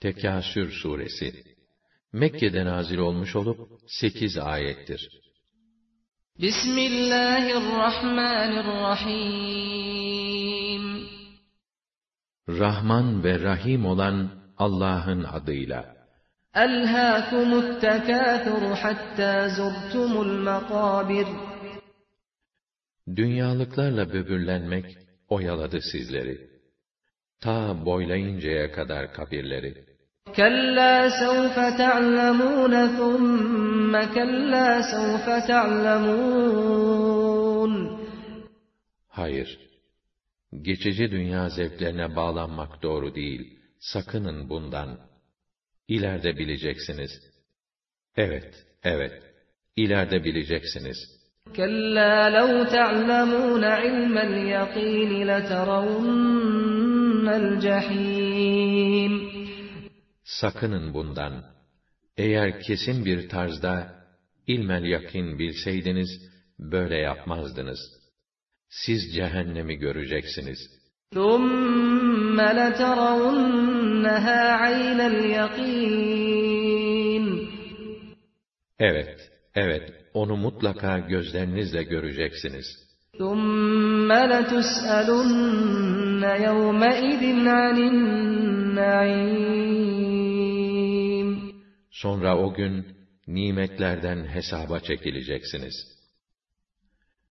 Tekâsür suresi Mekke'de nazil olmuş olup 8 ayettir. Bismillahirrahmanirrahim. Rahman ve Rahim olan Allah'ın adıyla. Elhâkumut tekâthuru hattâ zurtumul makâbir. Dünyalıklarla böbürlenmek oyaladı sizleri. Ta boylayıncaya kadar kabirleri. Kellâ sevfe te'lemûne thumme kellâ sevfe te'lemûn. Hayır, geçici dünya zevklerine bağlanmak doğru değil. Sakının bundan. İleride bileceksiniz. Evet, ileride bileceksiniz. Kellâ lev te'lemûne ilmel yakîn leteravunnel cehîm. Sakının bundan. Eğer kesin bir tarzda ilmel yakin bilseydiniz, böyle yapmazdınız. Siz cehennemi göreceksiniz. ثُمَّ لَتَرَوُنَّهَا عَيْنَ الْيَقِينِ. Evet, onu mutlaka gözlerinizle göreceksiniz. ثُمَّ لَتُسْأَلُنَّ يَوْمَئِذٍ عَنِ النَّعِيمِ. Sonra o gün nimetlerden hesaba çekileceksiniz.